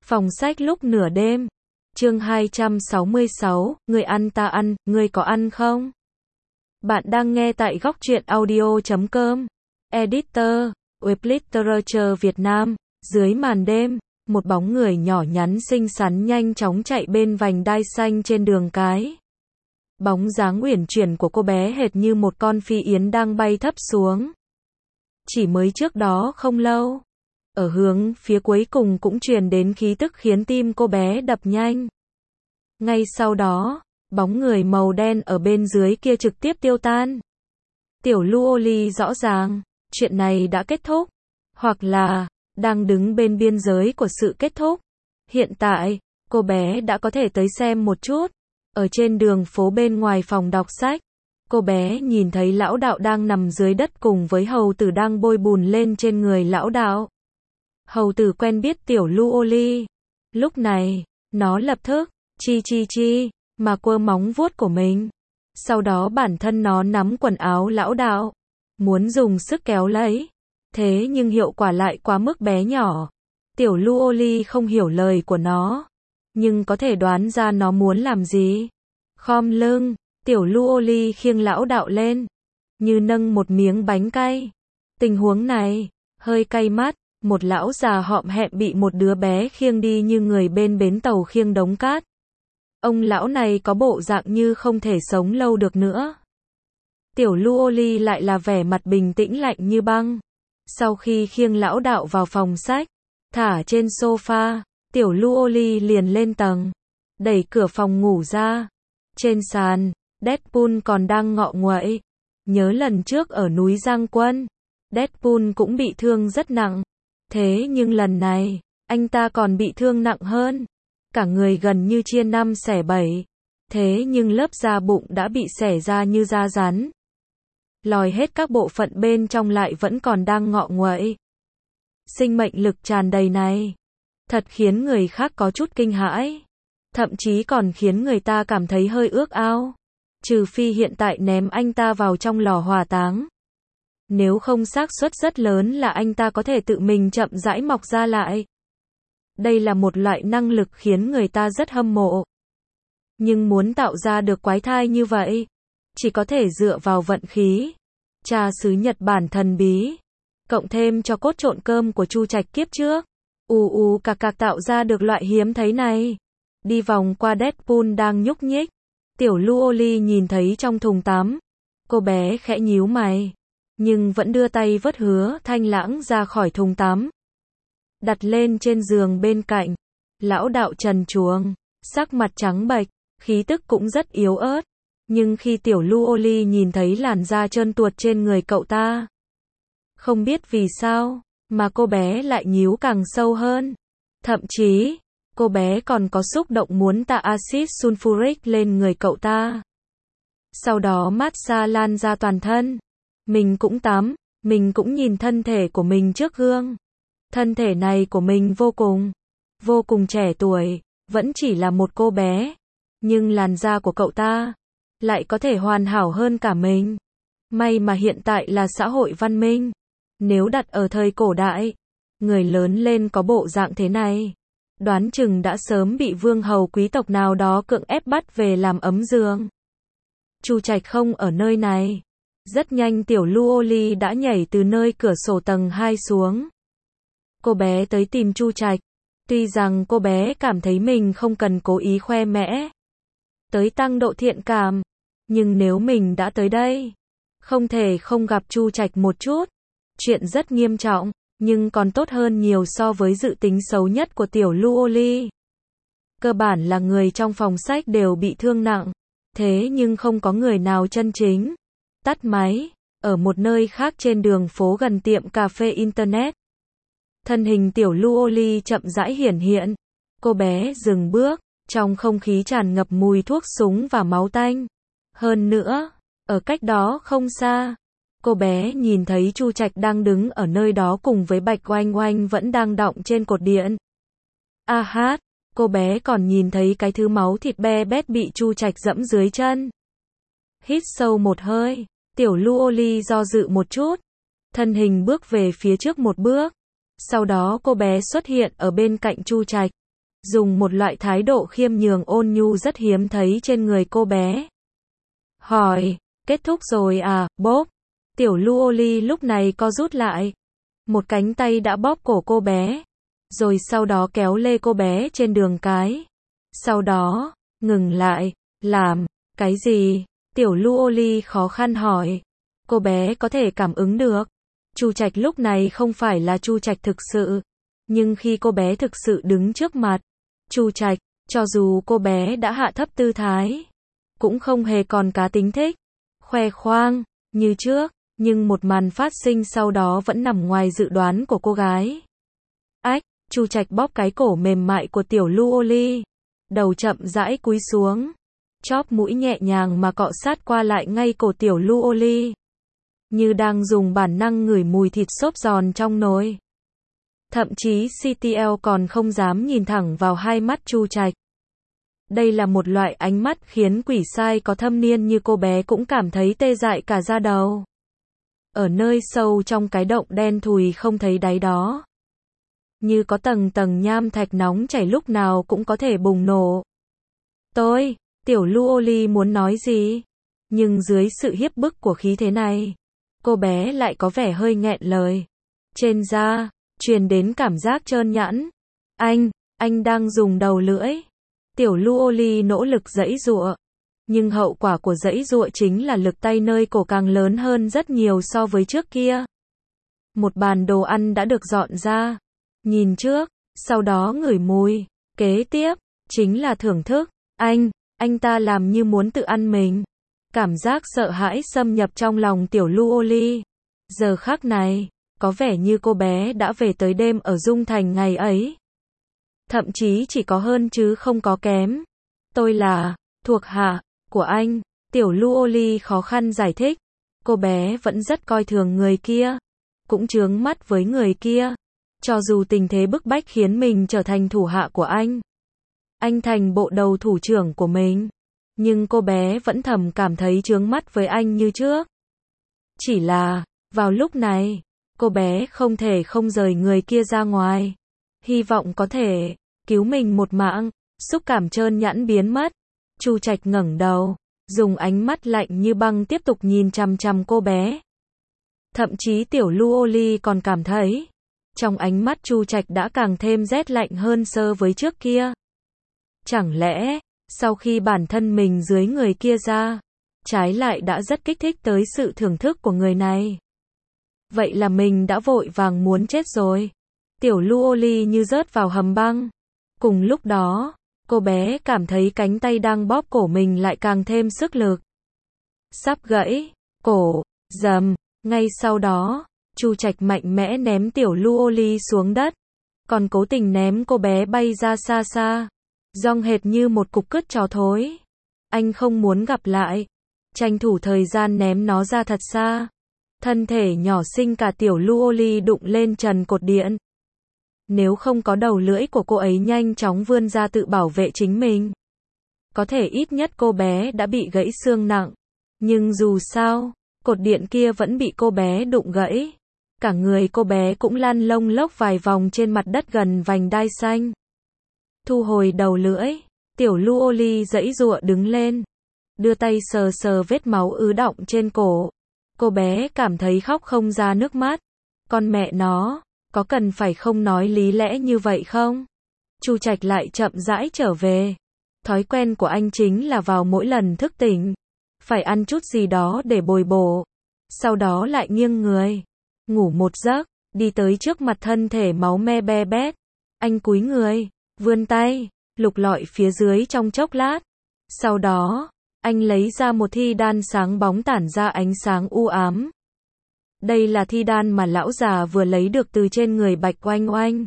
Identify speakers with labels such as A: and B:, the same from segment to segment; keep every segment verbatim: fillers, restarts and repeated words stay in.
A: Phòng sách lúc nửa đêm. Chương hai trăm sáu mươi sáu, người ăn ta ăn, ngươi có ăn không? Bạn đang nghe tại góc truyện audio chấm com. Editor, Web Literature Việt Nam. Dưới màn đêm, một bóng người nhỏ nhắn xinh xắn nhanh chóng chạy bên vành đai xanh trên đường cái. Bóng dáng uyển chuyển của cô bé hệt như một con phi yến đang bay thấp xuống. Chỉ mới trước đó không lâu, ở hướng phía cuối cùng cũng truyền đến khí tức khiến tim cô bé đập nhanh. Ngay sau đó, bóng người màu đen ở bên dưới kia trực tiếp tiêu tan. Tiểu Luoli rõ ràng, chuyện này đã kết thúc, hoặc là đang đứng bên biên giới của sự kết thúc. Hiện tại, cô bé đã có thể tới xem một chút. Ở trên đường phố bên ngoài phòng đọc sách, cô bé nhìn thấy lão đạo đang nằm dưới đất cùng với hầu tử đang bôi bùn lên trên người lão đạo. Hầu tử quen biết tiểu Luoli. Lúc này, nó lập tức chi chi chi mà quơ móng vuốt của mình. Sau đó bản thân nó nắm quần áo lão đạo, muốn dùng sức kéo lấy. Thế nhưng hiệu quả lại quá mức bé nhỏ. Tiểu Luoli không hiểu lời của nó, nhưng có thể đoán ra nó muốn làm gì. Khom lưng, tiểu Luoli khiêng lão đạo lên, như nâng một miếng bánh cay. Tình huống này, hơi cay mắt, một lão già họm hẹm bị một đứa bé khiêng đi như người bên bến tàu khiêng đống cát. Ông lão này có bộ dạng như không thể sống lâu được nữa. Tiểu Luoli lại là vẻ mặt bình tĩnh lạnh như băng. Sau khi khiêng lão đạo vào phòng sách, thả trên sofa, tiểu Luoli liền lên tầng, đẩy cửa phòng ngủ ra. Trên sàn, Deadpool còn đang ngọ nguậy. Nhớ lần trước ở núi Giang Quân, Deadpool cũng bị thương rất nặng. Thế nhưng lần này, anh ta còn bị thương nặng hơn. Cả người gần như chia năm xẻ bảy. Thế nhưng lớp da bụng đã bị xẻ ra như da rắn. Lòi hết các bộ phận bên trong lại vẫn còn đang ngọ nguậy. Sinh mệnh lực tràn đầy này, thật khiến người khác có chút kinh hãi. Thậm chí còn khiến người ta cảm thấy hơi ước ao. Trừ phi hiện tại ném anh ta vào trong lò hỏa táng. Nếu không xác suất rất lớn là anh ta có thể tự mình chậm rãi mọc ra lại. Đây là một loại năng lực khiến người ta rất hâm mộ. Nhưng muốn tạo ra được quái thai như vậy, chỉ có thể dựa vào vận khí. Cha xứ Nhật Bản thần bí, cộng thêm cho cốt trộn cơm của Chu Trạch kiếp trước, ù ù cạc cạc tạo ra được loại hiếm thấy này. Đi vòng qua Deadpool đang nhúc nhích, tiểu Luoli nhìn thấy trong thùng tắm. Cô bé khẽ nhíu mày, nhưng vẫn đưa tay vớt Hứa Thanh Lãng ra khỏi thùng tắm, đặt lên trên giường bên cạnh. Lão đạo trần truồng, sắc mặt trắng bệch, khí tức cũng rất yếu ớt. Nhưng khi tiểu Luoli nhìn thấy làn da trơn tuột trên người cậu ta, không biết vì sao, mà cô bé lại nhíu càng sâu hơn. Thậm chí, cô bé còn có xúc động muốn tạ axit sulfuric lên người cậu ta. Sau đó massage lan ra toàn thân. Mình cũng tắm, mình cũng nhìn thân thể của mình trước gương. Thân thể này của mình vô cùng, vô cùng trẻ tuổi, vẫn chỉ là một cô bé. Nhưng làn da của cậu ta lại có thể hoàn hảo hơn cả mình. May mà hiện tại là xã hội văn minh. Nếu đặt ở thời cổ đại, người lớn lên có bộ dạng thế này, đoán chừng đã sớm bị vương hầu quý tộc nào đó cưỡng ép bắt về làm ấm giường. Chu Trạch không ở nơi này. Rất nhanh tiểu Luoli đã nhảy từ nơi cửa sổ tầng hai xuống. Cô bé tới tìm Chu Trạch. Tuy rằng cô bé cảm thấy mình không cần cố ý khoe mẽ, tới tăng độ thiện cảm, nhưng nếu mình đã tới đây, không thể không gặp Chu Trạch một chút. Chuyện rất nghiêm trọng, nhưng còn tốt hơn nhiều so với dự tính xấu nhất của tiểu Luoli. Cơ bản là người trong phòng sách đều bị thương nặng, thế nhưng không có người nào chân chính tắt máy. Ở một nơi khác trên đường phố gần tiệm cà phê internet, thân hình tiểu Luoli chậm rãi hiển hiện. Cô bé dừng bước, trong không khí tràn ngập mùi thuốc súng và máu tanh. Hơn nữa, ở cách đó không xa, cô bé nhìn thấy Chu Trạch đang đứng ở nơi đó cùng với Bạch Oanh Oanh vẫn đang đọng trên cột điện. A hát, cô bé còn nhìn thấy cái thứ máu thịt be bét bị Chu Trạch dẫm dưới chân. Hít sâu một hơi, tiểu Luoli do dự một chút, thân hình bước về phía trước một bước. Sau đó cô bé xuất hiện ở bên cạnh Chu Trạch. dùng một loại thái độ khiêm nhường ôn nhu rất hiếm thấy trên người cô bé. Hỏi, kết thúc rồi à, Bob? Tiểu Luoli lúc này co rút lại. Một cánh tay đã bóp cổ cô bé, rồi sau đó kéo lê cô bé trên đường cái. Sau đó, ngừng lại, làm, cái gì? Tiểu Luoli khó khăn hỏi. Cô bé có thể cảm ứng được. Chu Trạch lúc này không phải là Chu Trạch thực sự. Nhưng khi cô bé thực sự đứng trước mặt, Chu Trạch, cho dù cô bé đã hạ thấp tư thái, cũng không hề còn cá tính thích, khoe khoang, như trước, nhưng một màn phát sinh sau đó vẫn nằm ngoài dự đoán của cô gái. Ách, Chu Trạch bóp cái cổ mềm mại của tiểu Luoli, đầu chậm rãi cúi xuống, chóp mũi nhẹ nhàng mà cọ sát qua lại ngay cổ tiểu Luoli, như đang dùng bản năng ngửi mùi thịt xốp giòn trong nồi. Thậm chí xê tê lờ còn không dám nhìn thẳng vào hai mắt Chu Trạch. Đây là một loại ánh mắt khiến quỷ sai có thâm niên như cô bé cũng cảm thấy tê dại cả da đầu. Ở nơi sâu trong cái động đen thùi không thấy đáy đó, như có tầng tầng nham thạch nóng chảy lúc nào cũng có thể bùng nổ. Tôi, tiểu Luoli muốn nói gì? Nhưng dưới sự hiếp bức của khí thế này, cô bé lại có vẻ hơi nghẹn lời. Trên da, truyền đến cảm giác trơn nhẵn. Anh, anh đang dùng đầu lưỡi. Tiểu Luoli nỗ lực giãy giụa. Nhưng hậu quả của giãy giụa chính là lực tay nơi cổ càng lớn hơn rất nhiều so với trước kia. Một bàn đồ ăn đã được dọn ra. Nhìn trước, sau đó ngửi mùi. Kế tiếp, chính là thưởng thức. Anh, anh ta làm như muốn tự ăn mình. Cảm giác sợ hãi xâm nhập trong lòng tiểu Luoli. Giờ khắc này, có vẻ như cô bé đã về tới đêm ở Dung Thành ngày ấy. Thậm chí chỉ có hơn chứ không có kém. Tôi là thuộc hạ của anh. Tiểu Luoli khó khăn giải thích. Cô bé vẫn rất coi thường người kia, cũng chướng mắt với người kia. Cho dù tình thế bức bách khiến mình trở thành thủ hạ của anh, anh thành bộ đầu thủ trưởng của mình, nhưng cô bé vẫn thầm cảm thấy chướng mắt với anh như trước. Chỉ là, vào lúc này, cô bé không thể không rời người kia ra ngoài. Hy vọng có thể cứu mình một mạng. Xúc cảm trơn nhẵn biến mất. Chu Trạch ngẩng đầu, dùng ánh mắt lạnh như băng tiếp tục nhìn chằm chằm cô bé. Thậm chí tiểu Luoli còn cảm thấy, trong ánh mắt Chu Trạch đã càng thêm rét lạnh hơn so với trước kia. Chẳng lẽ, sau khi bản thân mình dưới người kia ra, trái lại đã rất kích thích tới sự thưởng thức của người này. Vậy là mình đã vội vàng muốn chết rồi. Tiểu Luoli như rớt vào hầm băng. Cùng lúc đó, cô bé cảm thấy cánh tay đang bóp cổ mình lại càng thêm sức lực. Sắp gãy, cổ, rầm, ngay sau đó, Chu Trạch mạnh mẽ ném tiểu Luoli xuống đất, còn cố tình ném cô bé bay ra xa xa, giong hệt như một cục cứt chó thối. Anh không muốn gặp lại, tranh thủ thời gian ném nó ra thật xa. Thân thể nhỏ xinh cả tiểu Luoli đụng lên trần cột điện. Nếu không có đầu lưỡi của cô ấy nhanh chóng vươn ra tự bảo vệ chính mình, có thể ít nhất cô bé đã bị gãy xương nặng. Nhưng dù sao, cột điện kia vẫn bị cô bé đụng gãy. Cả người cô bé cũng lăn lông lốc vài vòng trên mặt đất gần vành đai xanh. Thu hồi đầu lưỡi, tiểu Luoli giãy giụa đứng lên, đưa tay sờ sờ vết máu ứ đọng trên cổ. Cô bé cảm thấy khóc không ra nước mắt. Con mẹ nó, có cần phải không nói lý lẽ như vậy không? Chu Trạch lại chậm rãi trở về. Thói quen của anh chính là vào mỗi lần thức tỉnh, phải ăn chút gì đó để bồi bổ. Sau đó lại nghiêng người, ngủ một giấc, đi tới trước mặt thân thể máu me be bét. Anh cúi người, vươn tay, lục lọi phía dưới trong chốc lát. Sau đó, anh lấy ra một thi đan sáng bóng tản ra ánh sáng u ám. Đây là thi đan mà lão già vừa lấy được từ trên người Bạch Oanh Oanh.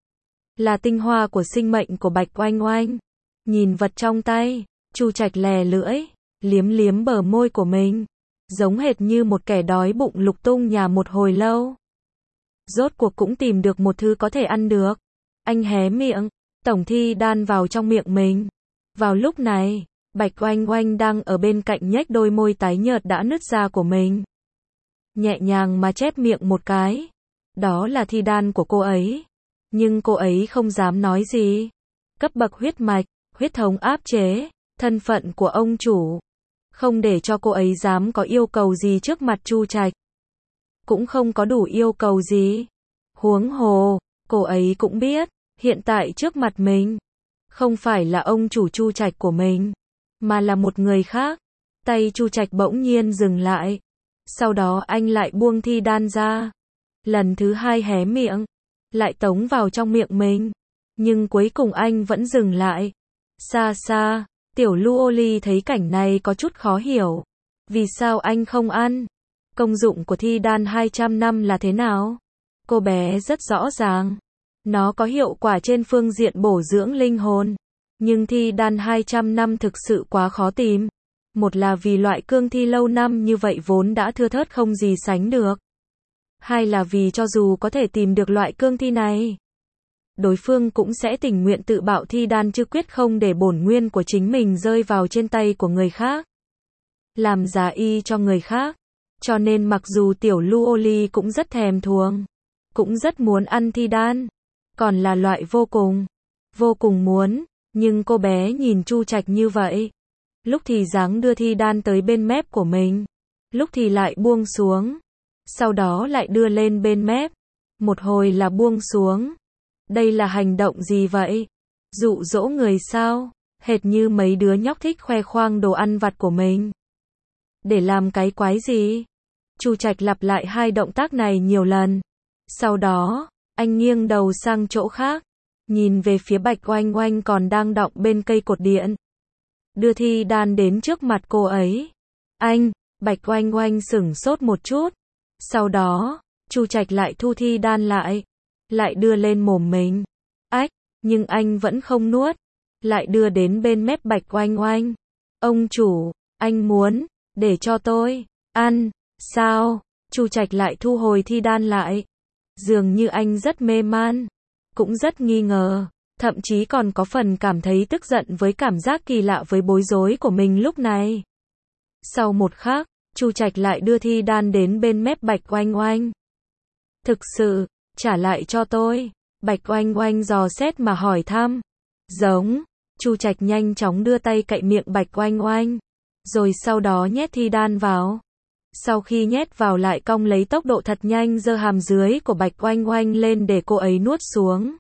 A: Là tinh hoa của sinh mệnh của Bạch Oanh Oanh. Nhìn vật trong tay, Chu Trạch lè lưỡi, liếm liếm bờ môi của mình, giống hệt như một kẻ đói bụng lục tung nhà một hồi lâu. Rốt cuộc cũng tìm được một thứ có thể ăn được. Anh hé miệng, tổng thi đan vào trong miệng mình. Vào lúc này, Bạch Oanh Oanh đang ở bên cạnh nhếch đôi môi tái nhợt đã nứt ra của mình. Nhẹ nhàng mà chép miệng một cái. Đó là thi đan của cô ấy. Nhưng cô ấy không dám nói gì. cấp bậc huyết mạch, huyết thống áp chế, thân phận của ông chủ. Không để cho cô ấy dám có yêu cầu gì trước mặt Chu Trạch. Cũng không có đủ yêu cầu gì. Huống hồ, cô ấy cũng biết, hiện tại trước mặt mình, không phải là ông chủ Chu Trạch của mình, mà là một người khác. Tay Chu Trạch bỗng nhiên dừng lại. Sau đó anh lại buông thi đan ra. Lần thứ hai hé miệng, lại tống vào trong miệng mình. Nhưng cuối cùng anh vẫn dừng lại. Xa xa, Tiểu Lu Ly thấy cảnh này có chút khó hiểu. Vì sao anh không ăn? Công dụng của thi đan hai trăm năm là thế nào? Cô bé rất rõ ràng. Nó có hiệu quả trên phương diện bổ dưỡng linh hồn. Nhưng thi đan hai trăm năm thực sự quá khó tìm. Một là vì loại cương thi lâu năm như vậy vốn đã thưa thớt không gì sánh được. Hai là vì cho dù có thể tìm được loại cương thi này, đối phương cũng sẽ tình nguyện tự bạo thi đan chứ quyết không để bổn nguyên của chính mình rơi vào trên tay của người khác. Làm giá y cho người khác. Cho nên mặc dù Tiểu Lu Ly cũng rất thèm thuồng, cũng rất muốn ăn thi đan, còn là loại vô cùng, vô cùng muốn, nhưng cô bé nhìn Chu Trạch như vậy. Lúc thì giáng đưa thi đan tới bên mép của mình, lúc thì lại buông xuống, sau đó lại đưa lên bên mép, một hồi là buông xuống. Đây là hành động gì vậy? Dụ dỗ người sao? Hệt như mấy đứa nhóc thích khoe khoang đồ ăn vặt của mình. Để làm cái quái gì? Chu Trạch lặp lại hai động tác này nhiều lần. Sau đó, anh nghiêng đầu sang chỗ khác, nhìn về phía Bạch Oanh Oanh còn đang đọng bên cây cột điện. Đưa thi đan đến trước mặt cô ấy. Anh, Bạch Oanh Oanh sửng sốt một chút. Sau đó, Chu Trạch lại thu thi đan lại, lại đưa lên mồm mình. Ách, nhưng anh vẫn không nuốt, lại đưa đến bên mép Bạch Oanh Oanh. Ông chủ, anh muốn để cho tôi ăn sao? Chu Trạch lại thu hồi thi đan lại. Dường như anh rất mê man, cũng rất nghi ngờ, thậm chí còn có phần cảm thấy tức giận với cảm giác kỳ lạ với bối rối của mình lúc này. Sau một khắc, Chu Trạch lại đưa thi đan đến bên mép Bạch Oanh Oanh. Thực sự, trả lại cho tôi. Bạch Oanh Oanh dò xét mà hỏi thăm. Giống. Chu Trạch nhanh chóng đưa tay cạy miệng Bạch Oanh Oanh, rồi sau đó nhét thi đan vào. Sau khi nhét vào lại cong lấy tốc độ thật nhanh giơ hàm dưới của Bạch Oanh Oanh lên để cô ấy nuốt xuống.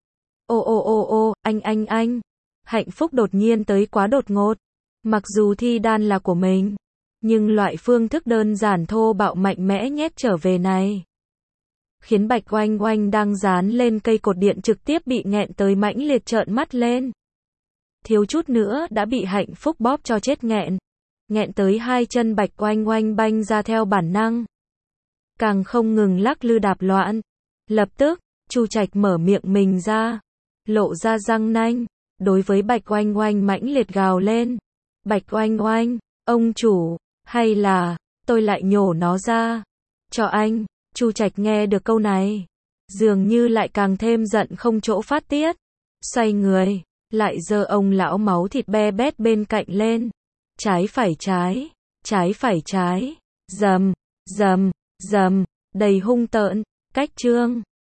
A: Ô ô ô ô, anh anh anh. Hạnh phúc đột nhiên tới quá đột ngột. Mặc dù thi đan là của mình, nhưng loại phương thức đơn giản thô bạo mạnh mẽ nhét trở về này, khiến Bạch Oanh Oanh đang dán lên cây cột điện trực tiếp bị nghẹn tới mãnh liệt trợn mắt lên. Thiếu chút nữa đã bị hạnh phúc bóp cho chết nghẹn. Nghẹn tới hai chân Bạch Oanh Oanh banh ra theo bản năng. Càng không ngừng lắc lư đạp loạn. Lập tức, Chu Trạch mở miệng mình ra, lộ ra răng nanh, đối với Bạch Oanh Oanh mãnh liệt gào lên. Bạch Oanh Oanh, ông chủ, hay là, tôi lại nhổ nó ra, cho anh. Chu Trạch nghe được câu này, dường như lại càng thêm giận không chỗ phát tiết. Xoay người, lại giơ ông lão máu thịt be bét bên cạnh lên. Trái phải trái, trái phải trái, dầm, dầm, dầm, đầy hung tợn, cách chương.